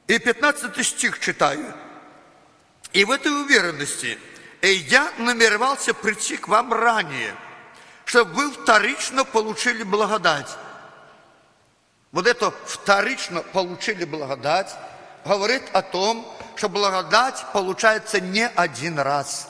И 15 стих читаю. «И в этой уверенности я намеревался прийти к вам ранее, чтобы вы вторично получили благодать». Вот это «вторично получили благодать» говорит о том, что благодать получается не один раз.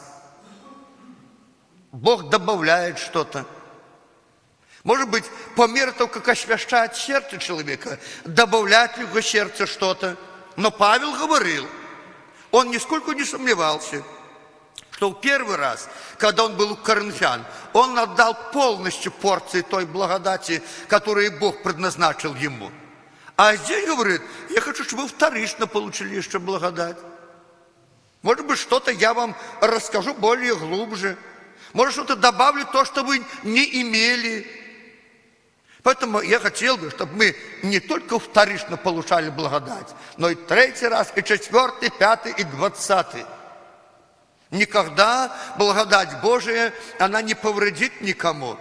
Бог добавляет что-то. Может быть, по мере того, как освящает сердце человека, добавляет в его сердце что-то. Но Павел говорил, он нисколько не сомневался, что в первый раз, когда он был у коринфян, он отдал полностью порции той благодати, которую Бог предназначил ему. А здесь говорит, я хочу, чтобы вы вторично получили еще благодать. Может быть, что-то я вам расскажу более глубже. Может, что-то добавлю то, что вы не имели. Поэтому я хотел бы, чтобы мы не только вторично получали благодать, но и 3-й раз, и 4-й, 5-й, и 20-й. Никогда благодать Божия, она не повредит никому.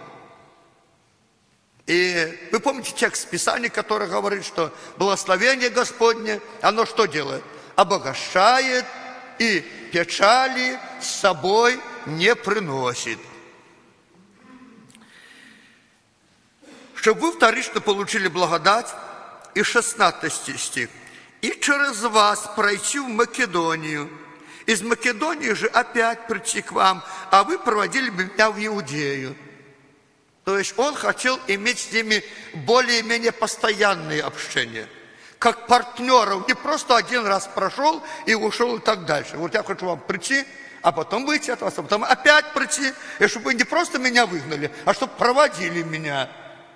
И вы помните текст Писания, который говорит, что благословение Господне, оно что делает? Обогащает и печали с собой не приносит. Чтобы вы вторично получили благодать, и 16 стих, и через вас пройти в Македонию, из Македонии же опять прийти к вам, а вы проводили бы меня в Иудею. То есть он хотел иметь с ними более-менее постоянные общения, как партнеров, не просто один раз прошел и ушел и так дальше. Вот я хочу вам прийти, а потом выйти от вас, а потом опять прийти, и чтобы вы не просто меня выгнали, а чтобы проводили меня.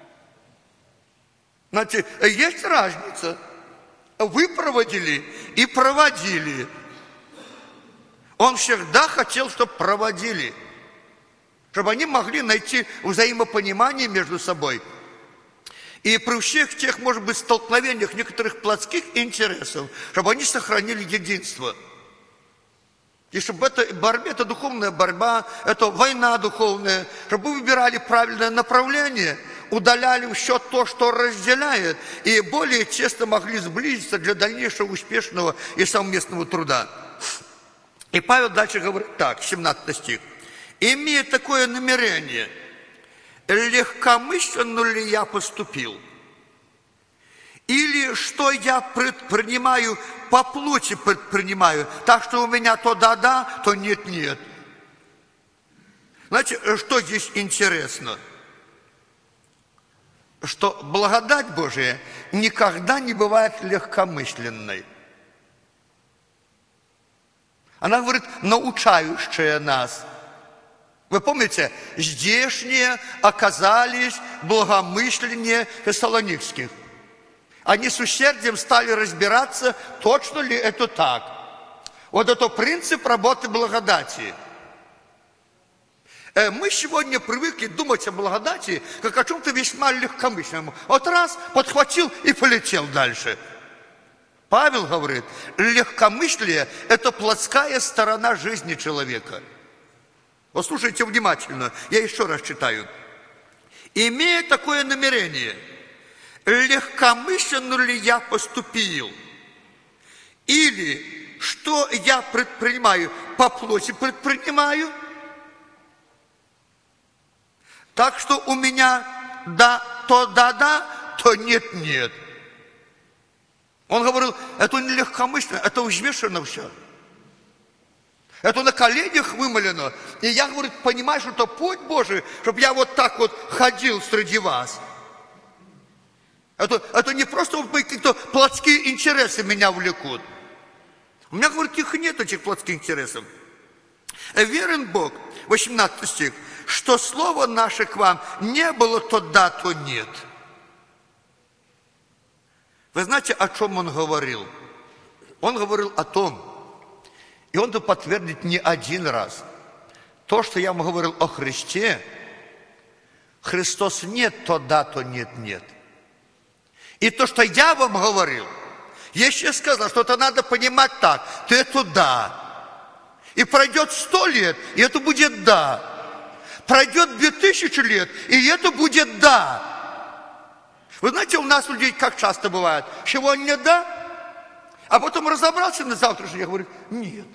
Знаете, есть разница. Вы проводили и проводили. Он всегда хотел, чтобы проводили. Чтобы они могли найти взаимопонимание между собой. И при всех тех, может быть, столкновениях некоторых плотских интересов, чтобы они сохранили единство. И чтобы это борьба, это духовная борьба, это война духовная, чтобы вы выбирали правильное направление, удаляли все то, что разделяет, и более тесно могли сблизиться для дальнейшего успешного и совместного труда. И Павел дальше говорит так, 17 стих. «Имея такое намерение, легкомысленно ли я поступил? Или что я предпринимаю, по плоти предпринимаю, так что у меня то да-да, то нет-нет». Знаете, что здесь интересно? Что благодать Божия никогда не бывает легкомысленной. Она говорит, научающая нас. Вы помните, здешние оказались благомысленнее фессалоникских. Они с усердием стали разбираться, точно ли это так. Вот это принцип работы благодати. Мы сегодня привыкли думать о благодати, как о чем-то весьма легкомысленном. Вот раз, подхватил и полетел дальше. Павел говорит, легкомыслие – это плотская сторона жизни человека. Вот слушайте внимательно, я еще раз читаю. «Имея такое намерение, легкомысленно ли я поступил? Или что я предпринимаю, по плоти предпринимаю? Так что у меня да-да, то нет-нет». Он говорил, это не легкомысленно, это взвешено все. Это на коленях вымолено. И я, говорит, понимаю, что это путь Божий, чтобы я вот так вот ходил среди вас. Это не просто какие-то плотские интересы меня влекут. У меня, говорит, их нет, этих плотских интересов. Верен Бог, 18 стих, что слово наше к вам не было то да, то нет. Вы знаете, о чем он говорил? Он говорил о том, и он это подтвердит не один раз. То, что я вам говорил о Христе, Христос нет, то да, то нет. И то, что я вам говорил, я сейчас сказал, что это надо понимать так, то это да. И пройдет 100 лет, и это будет да. Пройдет 2000 лет, и это будет да. Вы знаете, у нас людей как часто бывает, чего нет да, А потом разобрался на завтрашний, я говорю, нет.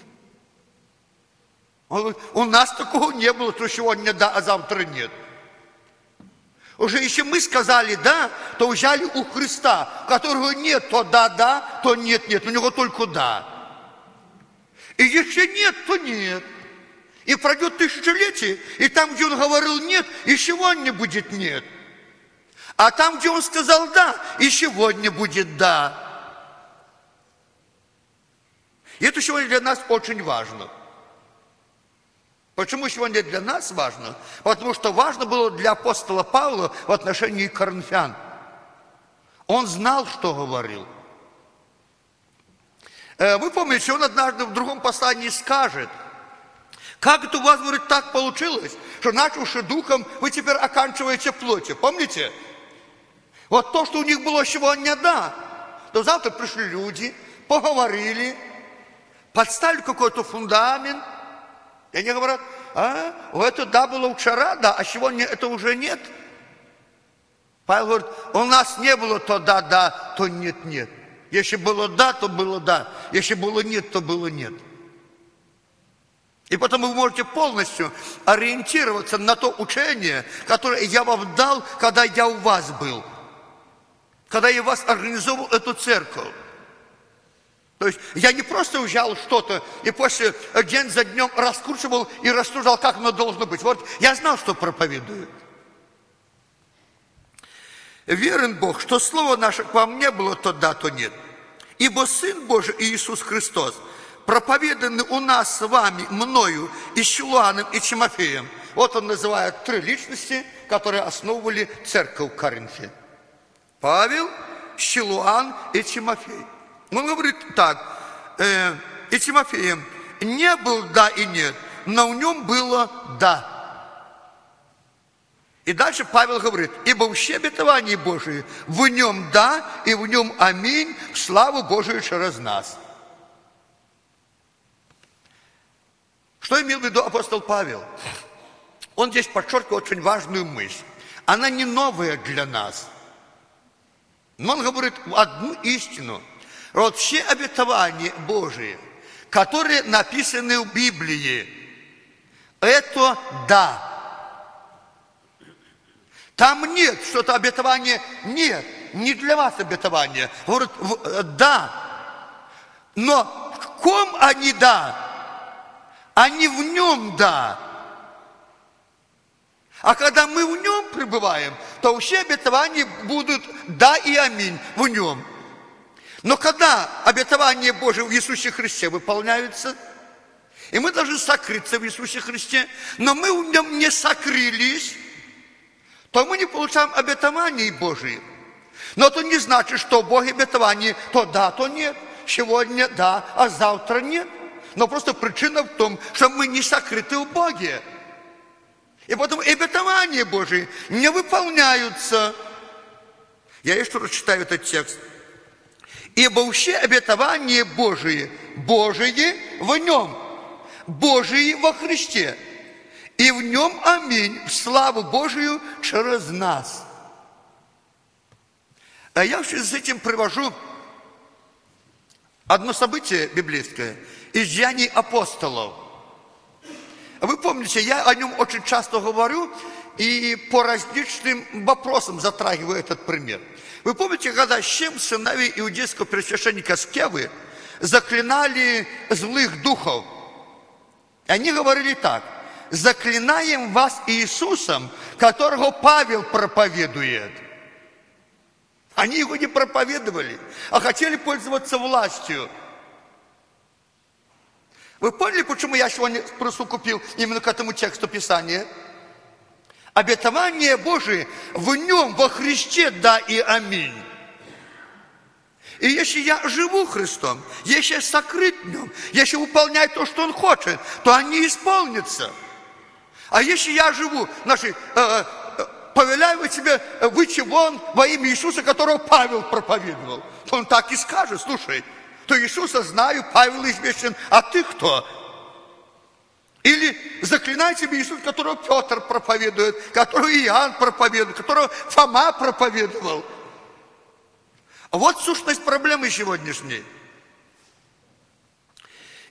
Он говорит, у нас такого не было, что сегодня да, а завтра нет. Уже если мы сказали да, то взяли у Христа, которого нет, то да, то нет, у него только да. И если нет, то нет. И пройдет тысячелетие, и там, где он говорил нет, и сегодня будет нет. А там, где он сказал да, и сегодня будет да. И это сегодня для нас очень важно. Почему сегодня для нас важно? Потому что важно было для апостола Павла в отношении коринфян. Он знал, что говорил. Вы помните, он однажды в другом послании скажет, как это у вас, говорит, так получилось, что начавши духом, вы теперь оканчиваете плотью. Помните? Вот то, что у них было сегодня да, то завтра пришли люди, поговорили, подставили какой-то фундамент, и они говорят, это да было вчера, да, а сегодня это уже нет. Павел говорит, у нас не было то да, то нет. Если было да, то было да. Если было нет, то было нет. И потому вы можете полностью ориентироваться на то учение, которое я вам дал, когда я у вас был. Когда я вас организовал эту церковь. То есть я не просто взял что-то и после день за днем раскручивал и рассуждал, как оно должно быть. Вот я знал, что проповедую. Верен Бог, что слово наше к вам не было то да, то нет. Ибо Сын Божий Иисус Христос, проповеданный у нас с вами, мною, и Силуаном, и Тимофеем. Вот он называет 3 личности, которые основывали церковь в Коринфе. Павел, Силуан и Тимофей. Он говорит так, и Тимофеем не был да и нет, но в нем было да. И дальше Павел говорит, ибо все обетования Божии в нем да, и в нем аминь, в славу Божию через нас. Что имел в виду апостол Павел? Он здесь подчеркивает очень важную мысль. Она не новая для нас. Но он говорит одну истину. Вот все обетования Божии, которые написаны в Библии, это да. Там нет что-то обетование, нет, не для вас обетование. Говорит, да. Но в ком они да? Они в нем да. А когда мы в нем пребываем, то все обетования будут да и аминь в нем. Но когда обетования Божие в Иисусе Христе выполняются, и мы должны сокрыться в Иисусе Христе, но мы в нем не сокрылись, то мы не получаем обетований Божьих. Но это не значит, что Бог обетование то да, то нет. Сегодня да, а завтра нет. Но просто причина в том, что мы не сокрыты в Боге. И поэтому обетования Божьи не выполняются. Я еще раз читаю этот текст. Ибо все обетования Божии в нем, Божии во Христе, и в нем аминь, в славу Божию через нас. А я с этим привожу одно событие библейское из Деяний апостолов. Вы помните, я о нем очень часто говорю и по различным вопросам затрагиваю этот пример. Вы помните, когда 7 сыновей иудейского первосвященника Скевы заклинали злых духов? Они говорили так: заклинаем вас Иисусом, которого Павел проповедует. Они его не проповедовали, а хотели пользоваться властью. Вы поняли, почему я сегодня присукупил именно к этому тексту Писания? Обетование Божие в нем, во Христе, да и аминь. И если я живу Христом, если я сокрыт в нем, если выполняю то, что Он хочет, то они исполнятся. А если я живу, повеляю тебе выйти вон во имя Иисуса, которого Павел проповедовал, то он так и скажет: слушай, то Иисуса знаю, Павел известен, а ты кто? Или заклинай тебе Иисус, которого Петр проповедует, которого Иоанн проповедует, которого Фома проповедовал. Вот сущность проблемы сегодняшней.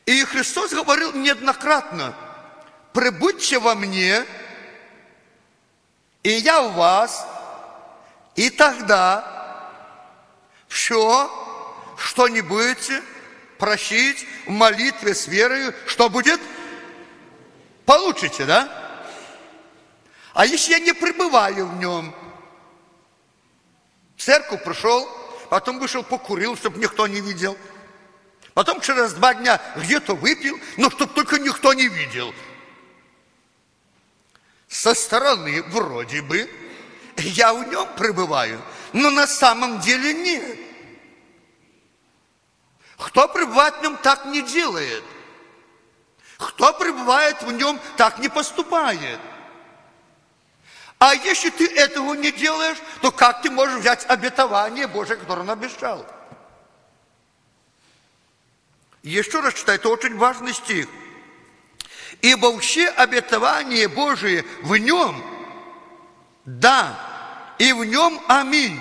И Христос говорил неоднократно: прибудьте во мне, и я в вас, и тогда все, что не будете просить в молитве с верою, что будет? Получите, да? А если я не пребываю в нем? В церковь пришел, потом вышел, покурил, чтобы никто не видел. Потом через 2 дня где-то выпил, но чтобы только никто не видел. Со стороны вроде бы я в нем пребываю, но на самом деле нет. Кто пребывает в нем, так не делает. Кто пребывает в нем, так не поступает. А если ты этого не делаешь, то как ты можешь взять обетование Божие, которое он обещал? Еще раз читаю, это очень важный стих. Ибо все обетование Божие в нем, да, и в нем аминь.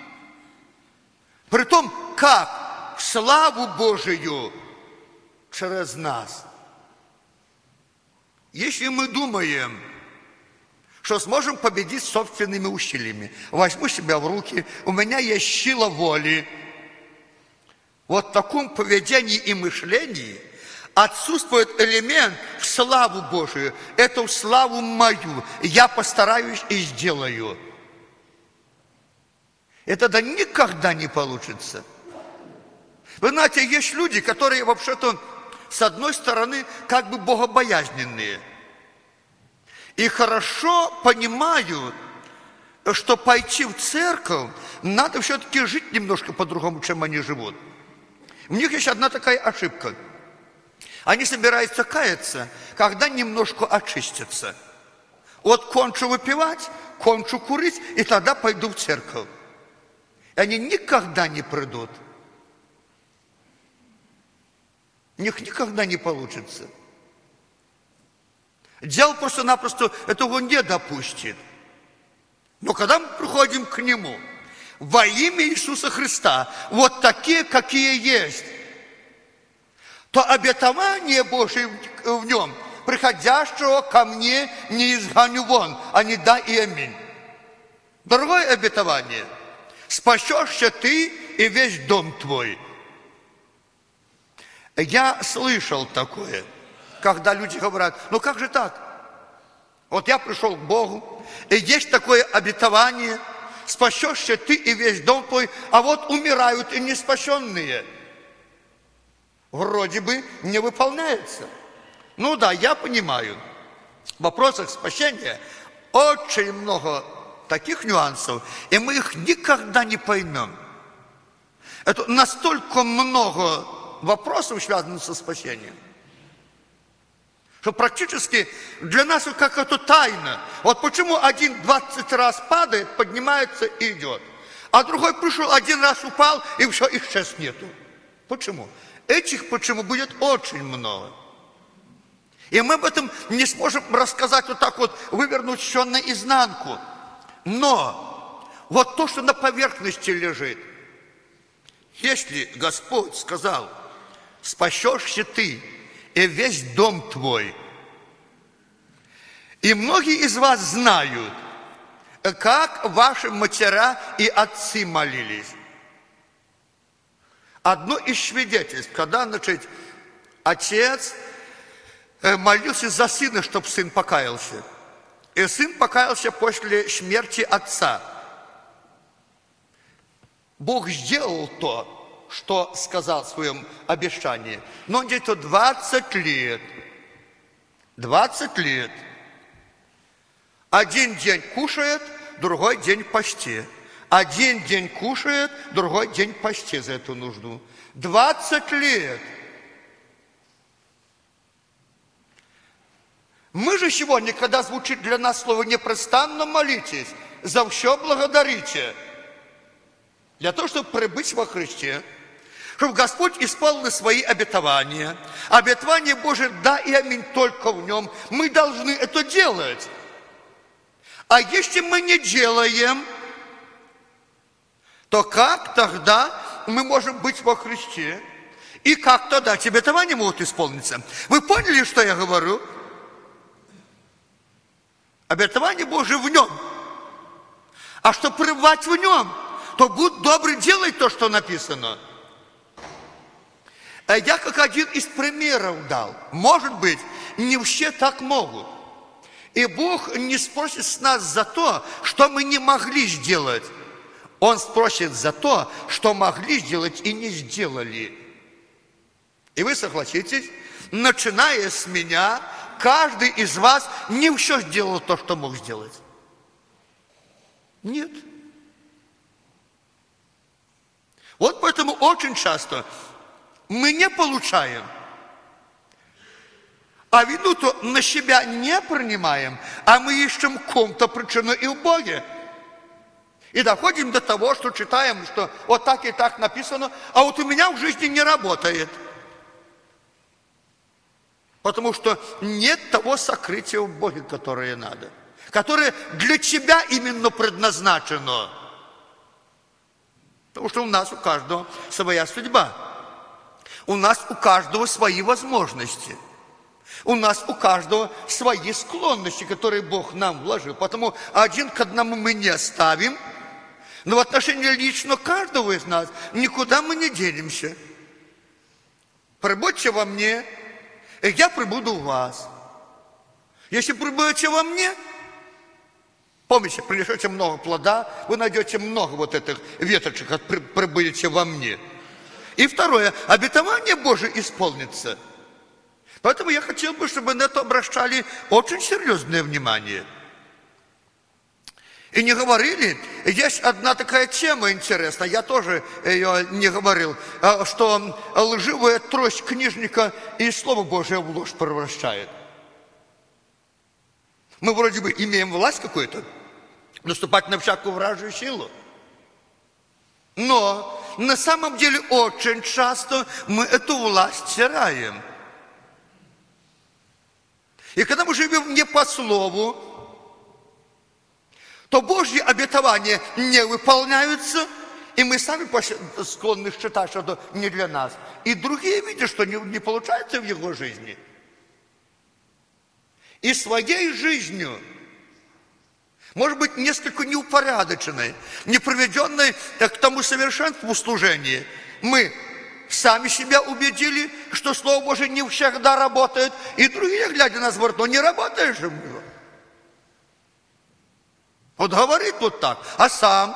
Притом, как? В славу Божию через нас. Если мы думаем, что сможем победить собственными усилиями, возьму себя в руки, у меня есть сила воли. Вот в таком поведении и мышлении отсутствует элемент в славу Божию. Это в славу мою. Я постараюсь и сделаю. Это да никогда не получится. Вы знаете, есть люди, которые вообще-то, с одной стороны, как бы богобоязненные. И хорошо понимают, что пойти в церковь, надо все-таки жить немножко по-другому, чем они живут. У них есть одна такая ошибка. Они собираются каяться, когда немножко очистятся. Вот кончу выпивать, кончу курить, и тогда пойду в церковь. И они никогда не придут. У них никогда не получится. Дьявол просто-напросто этого не допустит. Но когда мы приходим к Нему, во имя Иисуса Христа, вот такие, какие есть, то обетование Божие в Нем, приходящего ко мне не изгоню вон, а не да и аминь. Другое обетование: спасешься ты и весь дом твой. Я слышал такое, когда люди говорят: ну как же так? Вот я пришел к Богу, и есть такое обетование: спасешься ты и весь дом твой, а вот умирают и неспасенные. Вроде бы не выполняется. Ну да, я понимаю, в вопросах спасения очень много таких нюансов, и мы их никогда не поймем. Это настолько много вопросов, связанных со спасением, что практически для нас как это тайна. Вот почему один 20 раз падает, поднимается и идет, а другой пришел, 1 раз упал, и все, их сейчас нету. Почему? Этих почему будет очень много. И мы об этом не сможем рассказать вот так вот, вывернуть все наизнанку. Но вот то, что на поверхности лежит, если Господь сказал: спасешься ты и весь дом твой. И многие из вас знают, как ваши матери и отцы молились. Одно из свидетельств, когда, значит, отец молился за сына, чтобы сын покаялся. И сын покаялся после смерти отца. Бог сделал то, что сказал в своем обещании. Но где-то 20 лет. 20 лет. Один день кушает, другой день в посте. Один день кушает, другой день в посте за эту нужду. 20 лет. Мы же сегодня, когда звучит для нас слово «непрестанно молитесь», за все благодарите. Для того, чтобы пребыть во Христе, чтобы Господь исполнил свои обетования. Обетование Божие «да» и «аминь» только в Нем. Мы должны это делать. А если мы не делаем, то как тогда мы можем быть во Христе И как тогда? Эти обетования могут исполниться. Вы поняли, что я говорю? Обетование Божие в нем. А чтобы пребывать в нем, то будь добрый, делай то, что написано. Я как один из примеров дал. Может быть, не все так могут. И Бог не спросит с нас за то, что мы не могли сделать. Он спросит за то, что могли сделать и не сделали. И вы согласитесь, начиная с меня, каждый из вас не все сделал то, что мог сделать. Нет. Вот поэтому очень часто мы не получаем, а вину-то на себя не принимаем, а мы ищем ком-то причину и в Боге. И доходим до того, что читаем, что вот так и так написано, а вот у меня в жизни не работает. Потому что нет того сокрытия в Боге, которое надо, которое для тебя именно предназначено. Потому что у нас у каждого своя судьба. У нас у каждого свои возможности. У нас у каждого свои склонности, которые Бог нам вложил. Потому один к одному мы не ставим. Но в отношении лично каждого из нас никуда мы не денемся. Прибудьте во мне, и я прибуду в вас. Если прибудете во мне, помните, принесете много плода, вы найдете много вот этих веточек, как прибудете во мне. И второе, обетование Божие исполнится. Поэтому я хотел бы, чтобы на это обращали очень серьезное внимание. И не говорили, есть одна такая тема интересная, я тоже ее не говорил, что лживая трость книжника и Слово Божие в ложь превращает. Мы вроде бы имеем власть какую-то, наступать на всякую вражью силу. Но на самом деле очень часто мы эту власть теряем. И когда мы живем не по слову, то Божьи обетования не выполняются, и мы сами склонны считать, что это не для нас. И другие видят, что не получается в его жизни. И своей жизнью, может быть, несколько неупорядоченной, не приведенной к тому совершенству служения, мы сами себя убедили, что Слово Божие не всегда работает, и другие, глядя на нас, говорят, ну не работает же. Вот говорит вот так, а сам.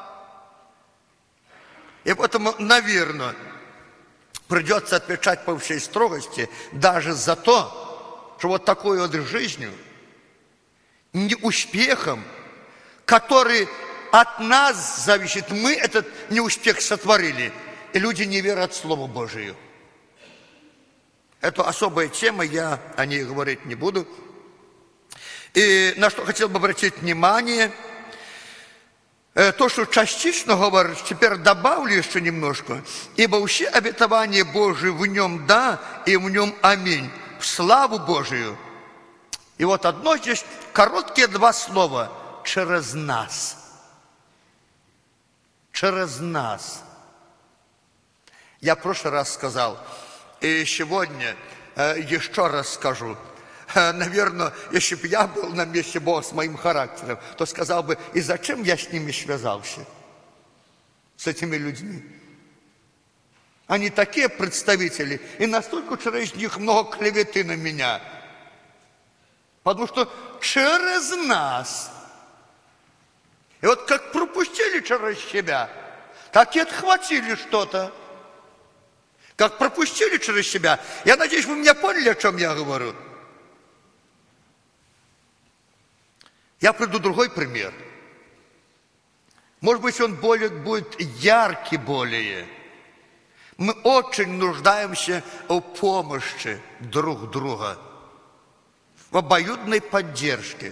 И поэтому, наверное, придется отвечать по всей строгости даже за то, что вот такой вот жизнью, неуспехом, который от нас зависит, мы этот неуспех сотворили, и люди не верят Слову Божию. Это особая тема, я о ней говорить не буду. И на что хотел бы обратить внимание, то, что частично говорит, теперь добавлю еще немножко. Ибо все обетования Божии в нем да, и в нем аминь, в славу Божию. И вот одно здесь, короткие два слова, через нас. Через нас. Я в прошлый раз сказал, и сегодня еще раз скажу. Наверное, если бы я был на месте Бога с моим характером, то сказал бы, и зачем я с ними связался? С этими людьми. Они такие представители, и настолько через них много клеветы на меня. Потому что через нас. И вот как пропустили через себя, так и отхватили что-то. Как пропустили через себя. Я надеюсь, вы меня поняли, о чем я говорю. Я приведу другой пример. Может быть, он будет яркий более. Мы очень нуждаемся в помощи друг друга, в обоюдной поддержке.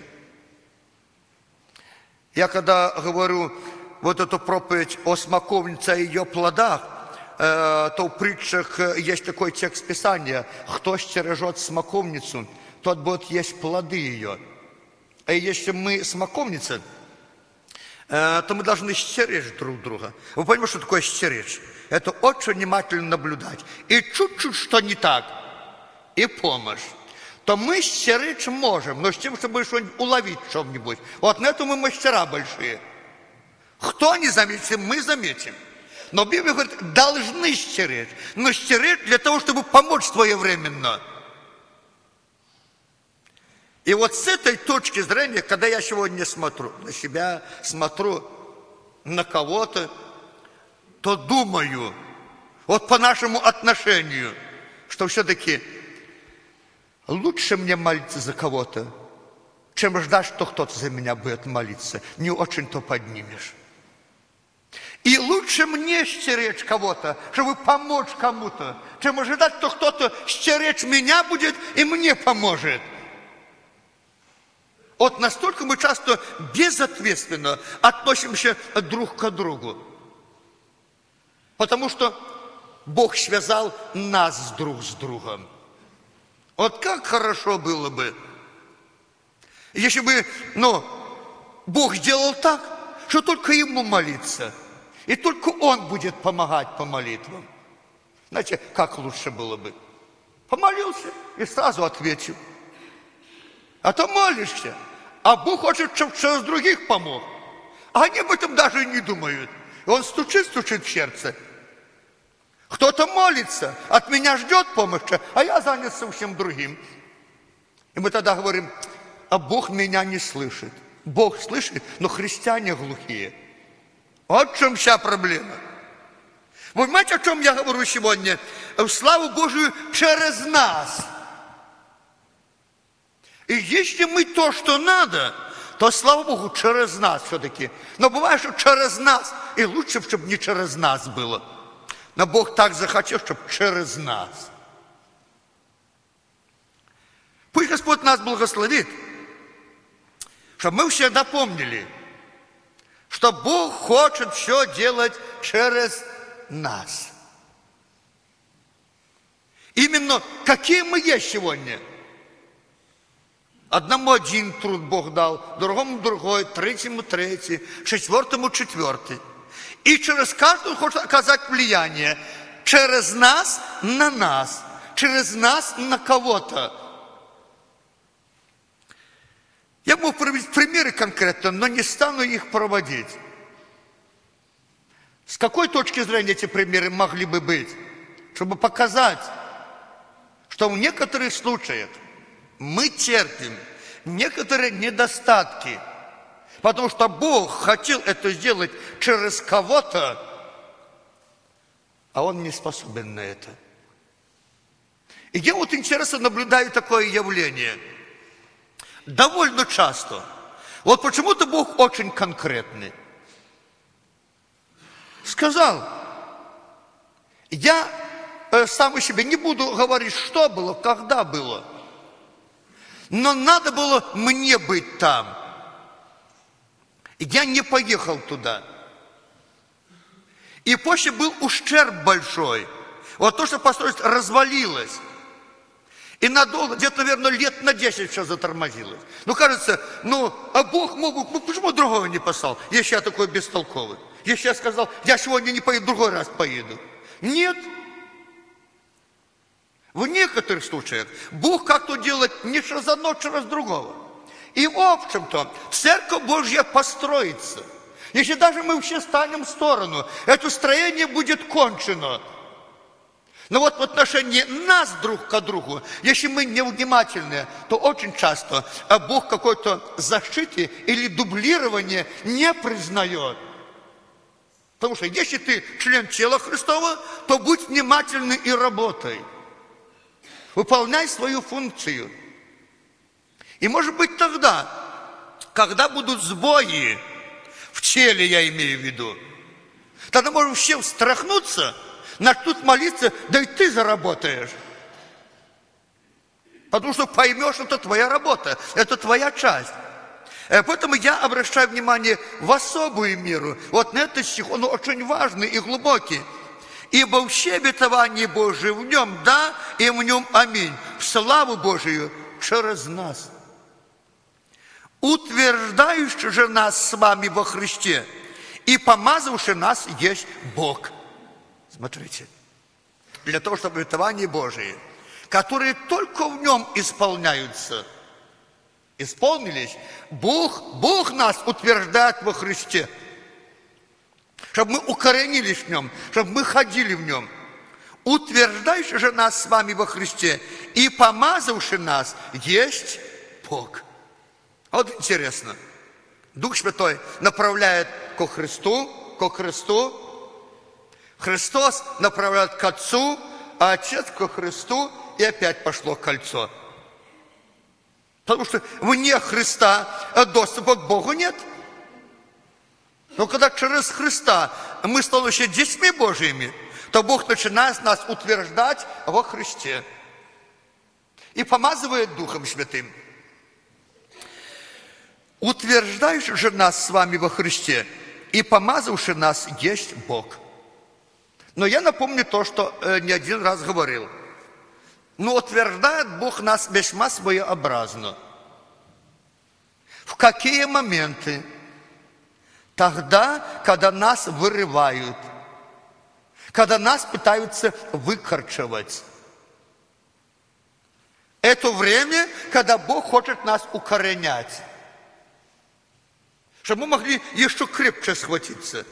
Я когда говорю вот эту проповедь о смоковнице и ее плодах, то в притчах есть такой текст Писания: кто стережет смоковницу, тот будет есть плоды ее. А если мы смоковница, то мы должны стеречь друг друга. Вы понимаете, что такое стеречь? Это очень внимательно наблюдать. И чуть-чуть что не так, и помощь. То мы стеречь можем, но с тем, чтобы что-нибудь уловить в чем-нибудь. Вот на это мы мастера большие. Кто не заметит, мы заметим. Но Библия говорит, должны стеречь. Но стеречь для того, чтобы помочь своевременно. И вот с этой точки зрения, когда я сегодня смотрю на себя, смотрю на кого-то, то думаю, вот по нашему отношению, что все-таки лучше мне молиться за кого-то, чем ждать, что кто-то за меня будет молиться. Не очень-то поднимешь. И лучше мне стеречь кого-то, чтобы помочь кому-то, чем ожидать, что кто-то стеречь меня будет и мне поможет. Вот настолько мы часто безответственно относимся друг к другу. Потому что Бог связал нас друг с другом. Вот как хорошо было бы, если бы, Бог сделал так, что только Ему молиться. И только Он будет помогать по молитвам. Знаете, как лучше было бы? Помолился и сразу ответил. А то молишься, а Бог хочет, чтобы через других помог. А они об этом даже и не думают. И Он стучит в сердце. Кто-то молится, от меня ждет помощи, а я занят совсем другим. И мы тогда говорим, а Бог меня не слышит. Бог слышит, но христиане глухие. Вот в чем вся проблема. Вы понимаете, о чем я говорю сегодня? В славу Божию через нас. И если мы то, что надо, то, слава Богу, через нас все-таки. Но бывает, что через нас, и лучше, чтобы не через нас было. Но Бог так захотел, чтобы через нас. Пусть Господь нас благословит, чтобы мы всегда помнили, что Бог хочет все делать через нас. Именно какие мы есть сегодня. Одному один труд Бог дал, другому другой, третьему третий, четвертому четвертый. И через каждого хочет оказать влияние. Через нас на нас. Через нас на кого-то. Я мог привести примеры конкретно, но не стану их проводить. С какой точки зрения эти примеры могли бы быть? Чтобы показать, что в некоторых случаях мы терпим некоторые недостатки, потому что Бог хотел это сделать через кого-то, а Он не способен на это. И я вот интересно наблюдаю такое явление. Довольно часто. Вот почему-то Бог очень конкретный. Сказал, я сам себе не буду говорить, что было, когда было. Но надо было мне быть там. Я не поехал туда. И после был ущерб большой. Вот то, что построить, развалилось. И надолго, где-то, наверное, лет на 10 все затормозилось. Кажется, а Бог мог, почему другого не послал, если я такой бестолковый? Если я сказал, я сегодня не поеду, другой раз поеду. Нет. В некоторых случаях Бог как-то делает не через одно, через другого. И в общем-то, Церковь Божья построится. Если даже мы все станем в сторону, это строение будет кончено. Но вот в отношении нас друг к другу, если мы невнимательны, то очень часто Бог какой-то защиты или дублирования не признает. Потому что если ты член тела Христова, то будь внимательный и работай. Выполняй свою функцию. И может быть тогда, когда будут сбои, в теле я имею в виду, тогда можем все встряхнуться, начнут молиться, да и ты заработаешь. Потому что поймешь, что это твоя работа, это твоя часть. Поэтому я обращаю внимание в особую меру. Вот на этот стих, он очень важный и глубокий. Ибо все обетования Божие в нем, да, и в нем аминь. В славу Божию через нас. утверждающий же нас с вами во Христе и помазавший нас есть Бог. Смотрите, для того, чтобы обетования Божии, которые только в нем исполняются, исполнились, Бог нас утверждает во Христе, чтобы мы укоренились в нем, чтобы мы ходили в нем. Утверждающий же нас с вами во Христе и помазавший нас есть Бог. Вот интересно. Дух Святой направляет ко Христу, Христос направляет к Отцу, а Отец ко Христу, и опять пошло кольцо. Потому что вне Христа доступа к Богу нет. Но когда через Христа мы становимся детьми Божьими, то Бог начинает нас утверждать во Христе и помазывает Духом Святым. Утверждающий же нас с вами во Христе и помазавший нас есть Бог. Но я напомню то, что не один раз говорил. Но утверждает Бог нас весьма своеобразно. В какие моменты? Тогда, когда нас вырывают, когда нас пытаются выкорчевать. Это время, когда Бог хочет нас укоренять, чтобы мы могли еще крепче схватиться.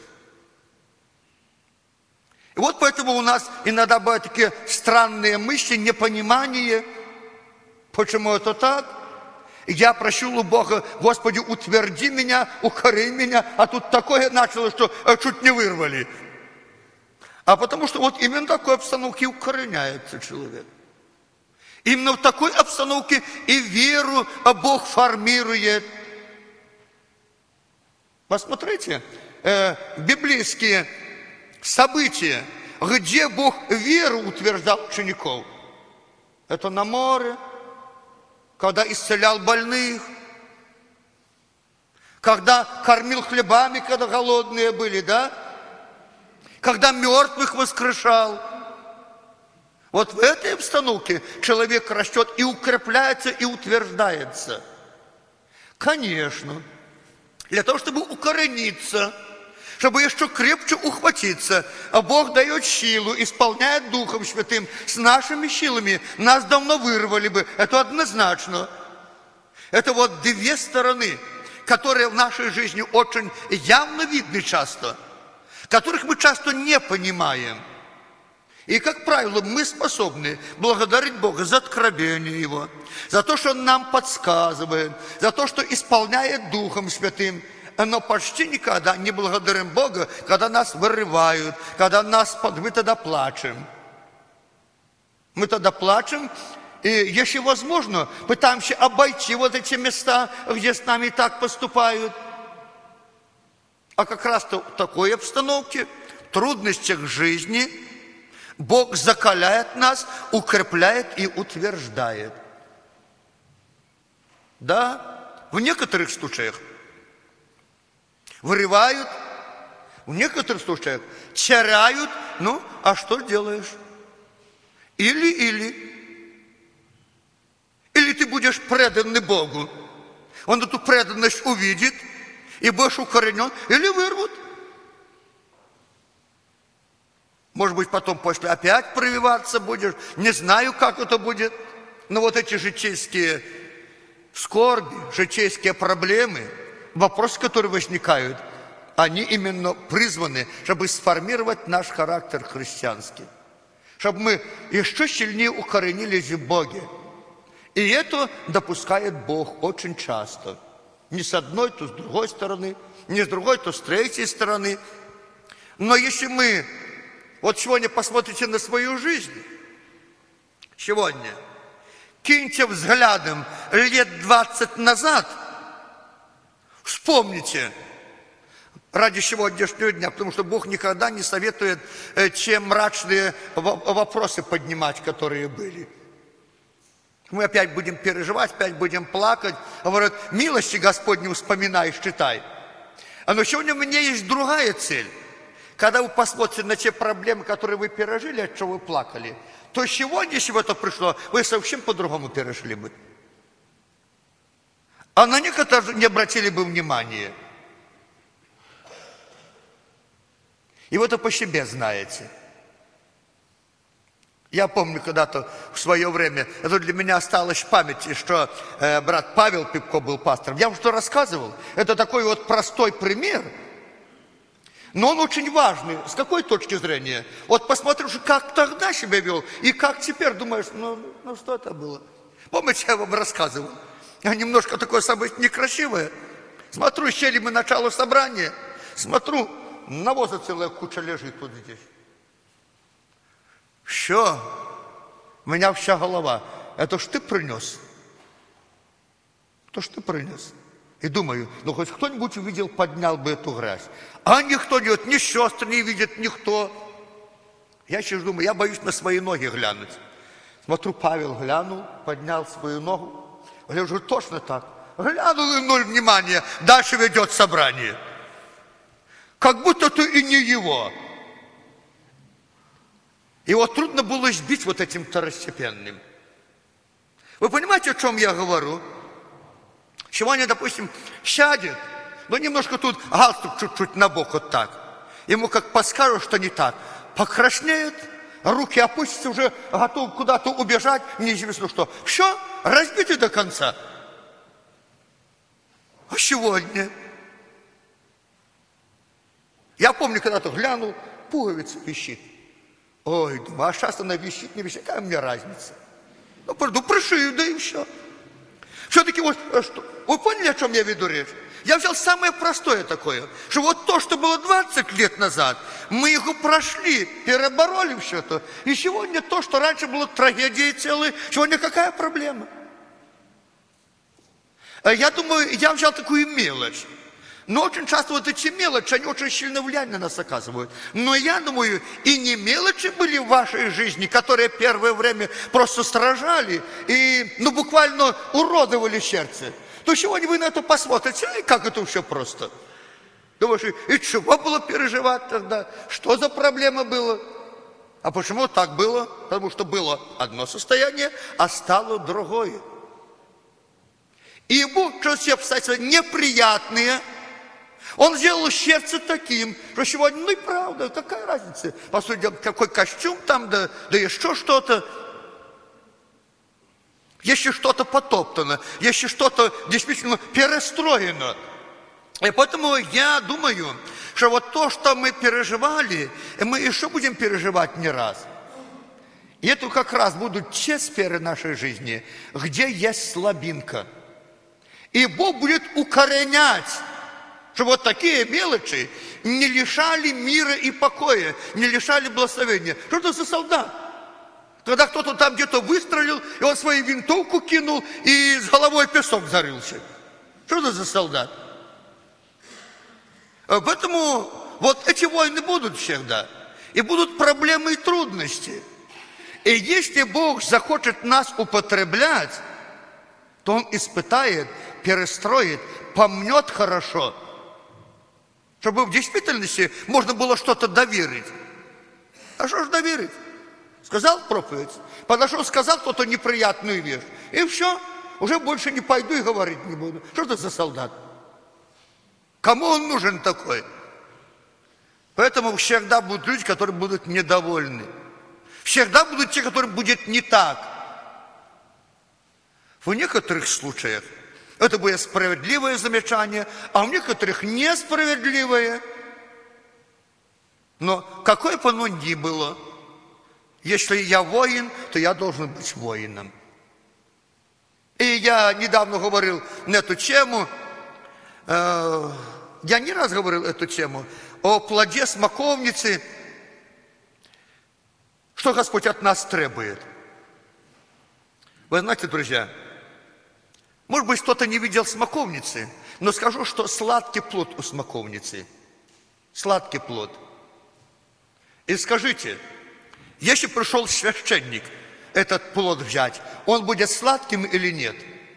И вот поэтому у нас иногда бывают такие странные мысли, непонимание, почему это так. Я просил у Бога: Господи, утверди меня, укорень меня, а тут такое началось, что чуть не вырвали. А потому что вот именно в такой обстановке укореняется человек. Именно в такой обстановке и веру Бог формирует. Посмотрите, библейские события, где Бог веру утверждал учеников. Это на море, когда исцелял больных, когда кормил хлебами, когда голодные были, да? Когда мертвых воскрешал. Вот в этой обстановке человек растет и укрепляется, и утверждается. Конечно, для того, чтобы укорениться, чтобы еще крепче ухватиться, а Бог дает силу, исполняет Духом Святым. С нашими силами нас давно вырвали бы, это однозначно. Это вот две стороны, которые в нашей жизни очень явно видны часто, которых мы часто не понимаем. И, как правило, мы способны благодарить Бога за откровение Его, за то, что Он нам подсказывает, за то, что исполняет Духом Святым. Но почти никогда не благодарим Бога, когда нас вырывают, когда мы тогда плачем. Мы тогда плачем, и, если возможно, пытаемся обойти вот эти места, где с нами так поступают. А как раз в такой обстановке, в трудностях жизни, Бог закаляет нас, укрепляет и утверждает. Да, в некоторых случаях вырывают, в некоторых случаях теряют. Ну, а что делаешь? Или ты будешь преданный Богу, Он эту преданность увидит и будешь укоренен, или вырвут. Может быть, потом после опять прививаться будешь. Не знаю, как это будет. Но вот эти житейские скорби, житейские проблемы, вопросы, которые возникают, они именно призваны, чтобы сформировать наш характер христианский. Чтобы мы еще сильнее укоренились в Боге. И это допускает Бог очень часто. Не с одной, то с другой стороны. Не с другой, то с третьей стороны. Но если мы вот сегодня посмотрите на свою жизнь, сегодня, киньте взглядом лет 20 назад, вспомните ради сегодняшнего дня, потому что Бог никогда не советует те мрачные вопросы поднимать, которые были. Мы опять будем переживать, опять будем плакать. Говорят: милости Господни вспоминай, считай. Но сегодня у меня есть другая цель. Когда вы посмотрите на те проблемы, которые вы пережили, от чего вы плакали, то сегодня, если бы это пришло, вы совсем по-другому пережили бы. А на некоторых не обратили бы внимания. И вы это по себе знаете. Я помню когда-то в свое время, это для меня осталось в памяти, что брат Павел Пипко был пастором. Я вам что рассказывал? Это такой вот простой пример, но он очень важный. С какой точки зрения? Вот посмотришь, как тогда себя вел, и как теперь думаешь, ну что это было? Помните, я вам рассказывал? Немножко такое событие некрасивое. Смотрю, щели мы начало собрания, смотрю, навоза целая куча лежит вот здесь. Все, у меня вся голова. Это ж ты принес. Это ж ты принес. И думаю, ну хоть кто-нибудь увидел, поднял бы эту грязь. А никто не видит, ни сестры не видит, никто. Я сейчас думаю, я боюсь на свои ноги глянуть. Смотрю, Павел глянул, поднял свою ногу. Гляжу, точно так. Глянул и ноль внимания. Дальше ведет собрание. Как будто ты и не его. Его трудно было сбить вот этим второстепенным. Вы понимаете, о чем я говорю? Сегодня, допустим, сядет, но немножко тут галстук чуть-чуть на бок вот так. Ему как подскажут, что не так. Покраснеет, руки опустятся, уже готов куда-то убежать, неизвестно что. Все, разбитый до конца. А сегодня? Я помню, когда-то глянул, пуговица висит. Ой, думаю, а сейчас она висит, не висит, какая мне разница? Ну, пойду пришью, да и все. Все-таки вот, что, вы поняли, о чем я веду речь? Я взял самое простое такое, что вот то, что было 20 лет назад, мы его прошли, перебороли все это. И сегодня то, что раньше было трагедией целой, сегодня какая проблема? Я думаю, я взял такую мелочь. Но очень часто вот эти мелочи, они очень сильно влияние на нас оказывают. Но я думаю, и не мелочи были в вашей жизни, которые первое время просто сражали и, буквально уродовали сердце. То сегодня вы на это посмотрите, и как это все просто. Думаешь, и чего было переживать тогда? Что за проблема была? А почему так было? Потому что было одно состояние, а стало другое. И Бог, что все обстоятельства неприятные, Он сделал сердце таким, что сегодня, ну и правда, какая разница? По сути, какой костюм там, да еще что-то. Если что-то потоптано, если что-то действительно перестроено. И поэтому я думаю, что вот то, что мы переживали, мы еще будем переживать не раз. И это как раз будут те сферы нашей жизни, где есть слабинка. И Бог будет укоренять, чтобы вот такие мелочи не лишали мира и покоя, не лишали благословения. Что это за солдат? Когда кто-то там где-то выстрелил, и он свою винтовку кинул, и с головой песок зарылся. Что это за солдат? Поэтому вот эти войны будут всегда. И будут проблемы и трудности. И если Бог захочет нас употреблять, то Он испытает, перестроит, помнет хорошо, чтобы в действительности можно было что-то доверить. А что ж доверить? Сказал проповедь, подошел, сказал кто-то неприятную вещь. И все, уже больше не пойду и говорить не буду. Что это за солдат? Кому он нужен такой? Поэтому всегда будут люди, которые будут недовольны. Всегда будут те, которым будет не так. В некоторых случаях это будет справедливое замечание, а в некоторых несправедливое. Но какое бы оно ни было, если я воин, то я должен быть воином. И я недавно говорил на эту тему, я не раз говорил эту тему, о плоде смоковницы, что Господь от нас требует. Вы знаете, друзья, может быть, кто-то не видел смоковницы, но скажу, что сладкий плод у смоковницы. Сладкий плод. И скажите, если пришел священник этот плод взять, он будет сладким или нет?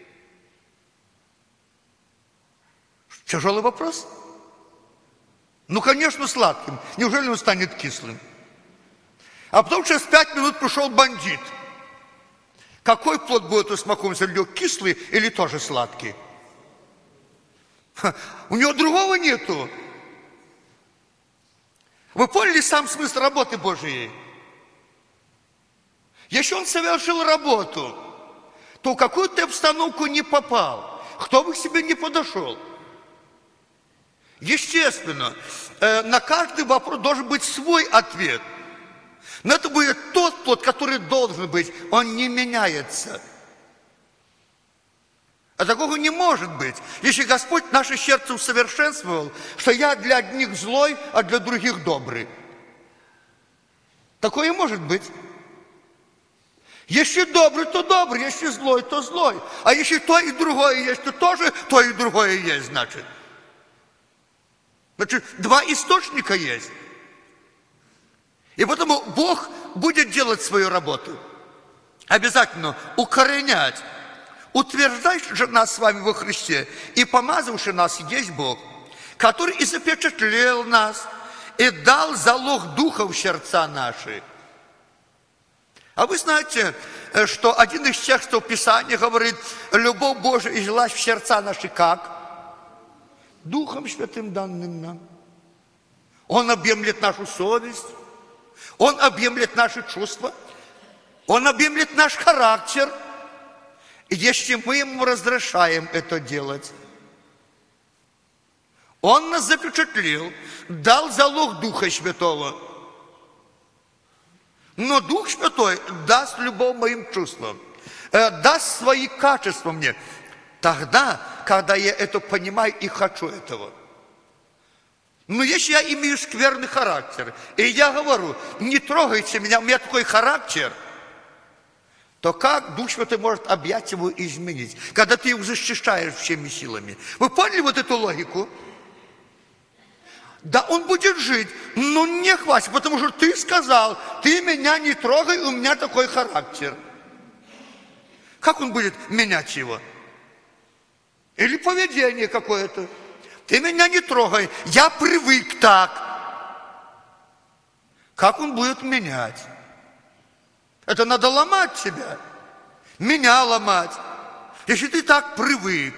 Тяжелый вопрос? Ну, конечно, сладким. Неужели он станет кислым? А потом через 5 минут пришел бандит. Какой плод будет у смоковницы? Кислый или тоже сладкий? У него другого нету. Вы поняли сам смысл работы Божией? Если он совершил работу, то в какую ты обстановку не попал, кто бы к себе не подошел. Естественно, на каждый вопрос должен быть свой ответ. Но это будет тот, который должен быть. Он не меняется. А такого не может быть. Если Господь наше сердце усовершенствовал, что я для одних злой, а для других добрый. Такое может быть. Если добрый, то добрый, если злой, то злой. А если то и другое есть, то тоже то и другое есть, значит. Значит, два источника есть. И поэтому Бог будет делать свою работу. Обязательно укоренять. Утверждающий же нас с вами во Христе и помазавший нас есть Бог, который и запечатлел нас, и дал залог духа в сердца наши. А вы знаете, что один из текстов Писания говорит, любовь Божия излилась в сердца наши как? Духом Святым данным нам. Он объемлет нашу совесть, Он объемлет наши чувства, Он объемлет наш характер, если мы Ему разрешаем это делать. Он нас запечатлел, дал залог Духа Святого. Но Дух Святой даст любовь моим чувствам, даст свои качества мне. Тогда, когда я это понимаю и хочу этого. Но если я имею скверный характер, и я говорю, не трогайте меня, у меня такой характер, то как Дух Святой может объять его и изменить, когда ты его защищаешь всеми силами? Вы поняли вот эту логику? Да, он будет жить, но не хватит, потому что ты сказал, ты меня не трогай, у меня такой характер. Как он будет менять его? Или поведение какое-то. Ты меня не трогай, я привык так. Как он будет менять? Это надо ломать себя. Меня ломать. Если ты так привык.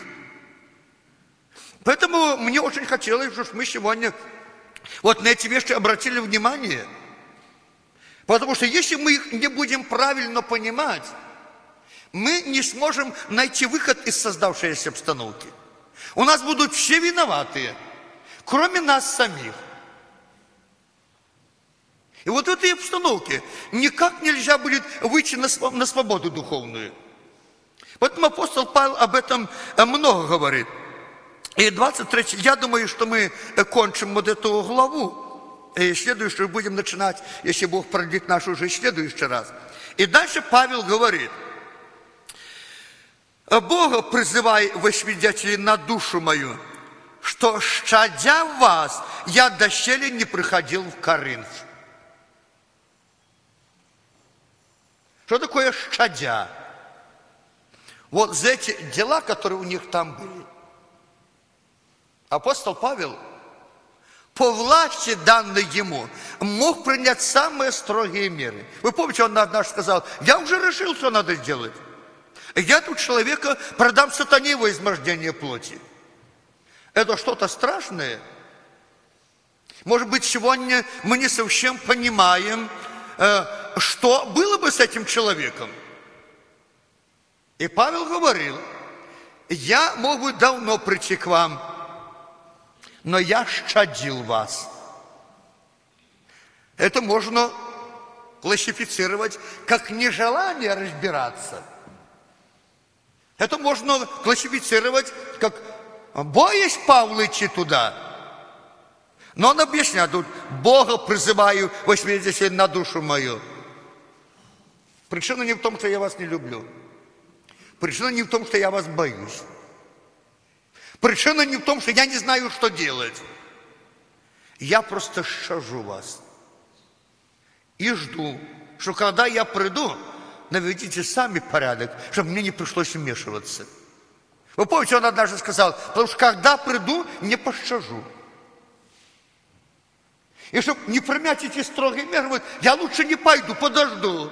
Поэтому мне очень хотелось, чтобы мы сегодня вот на эти вещи обратили внимание. Потому что если мы их не будем правильно понимать, мы не сможем найти выход из создавшейся обстановки. У нас будут все виноватые, кроме нас самих. И вот в этой обстановке никак нельзя будет выйти на свободу духовную. Поэтому апостол Павел об этом много говорит. И 23, я думаю, что мы кончим вот эту главу. И следующую будем начинать, если Бог продлит нашу жизнь, в следующий раз. И дальше Павел говорит. Бога призывай во свидетели на душу мою, что, щадя вас, я доселе не приходил в Коринф. Что такое щадя? Вот за эти дела, которые у них там были, апостол Павел, по власти, данной ему, мог принять самые строгие меры. Вы помните, он однажды сказал, я уже решил, что надо сделать. Я тут человека продам сатане во измождение плоти. Это что-то страшное. Может быть, сегодня мы не совсем понимаем, что было бы с этим человеком. И Павел говорил, я мог бы давно прийти к вам, но я щадил вас. Это можно классифицировать как нежелание разбираться. Это можно классифицировать как боясь Павла идти туда. Но он объясняет, тут Бога призываю во свидетель на душу мою. Причина не в том, что я вас не люблю. Причина не в том, что я вас боюсь. Причина не в том, что я не знаю, что делать. Я просто щажу вас. И жду, что когда я приду, наведите сами порядок, чтобы мне не пришлось вмешиваться. Вы помните, он однажды сказал, потому что когда приду, не пощажу. И чтобы не примять эти строгие меры, я лучше не пойду, подожду.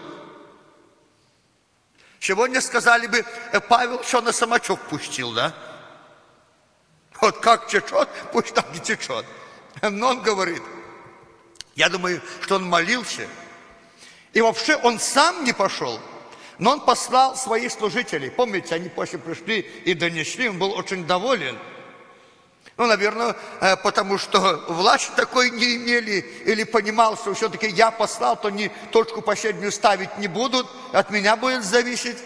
Сегодня сказали бы, Павел что на самочок пустил, да? Вот как течет, пусть так и течет. Но он говорит, я думаю, что он молился. И вообще он сам не пошел, но он послал своих служителей. Помните, они после пришли и донесли, он был очень доволен. Ну, наверное, потому что власти такой не имели, или понимал, что все-таки я послал, то не точку последнюю ставить не будут, от меня будет зависеть.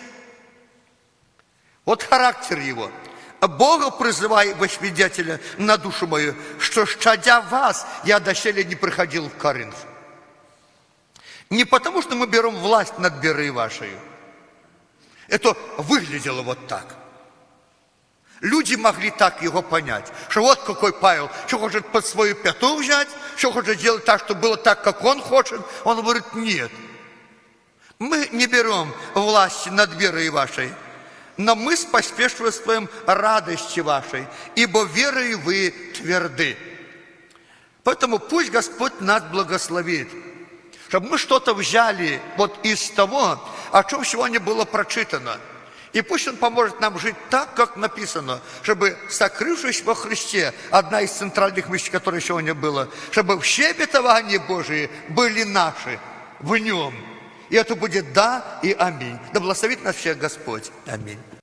Вот характер его. Бога призывай во свидетеля на душу мою, что, щадя вас, я доселе не приходил в Коринф. Не потому, что мы берем власть над верой вашей. Это выглядело вот так. Люди могли так его понять, что вот какой Павел, что хочет под свою пяту взять, что хочет сделать так, чтобы было так, как он хочет. Он говорит, нет, мы не берем власти над верой вашей, но мы споспешествуем радости вашей, ибо верой вы тверды. Поэтому пусть Господь нас благословит, чтобы мы что-то взяли вот из того, о чем сегодня было прочитано. И пусть Он поможет нам жить так, как написано, чтобы, сокрывшись во Христе, одна из центральных вещей, которая сегодня была, чтобы все обетования Божии были наши в Нем. И это будет да и аминь. Да благословит нас всех Господь. Аминь.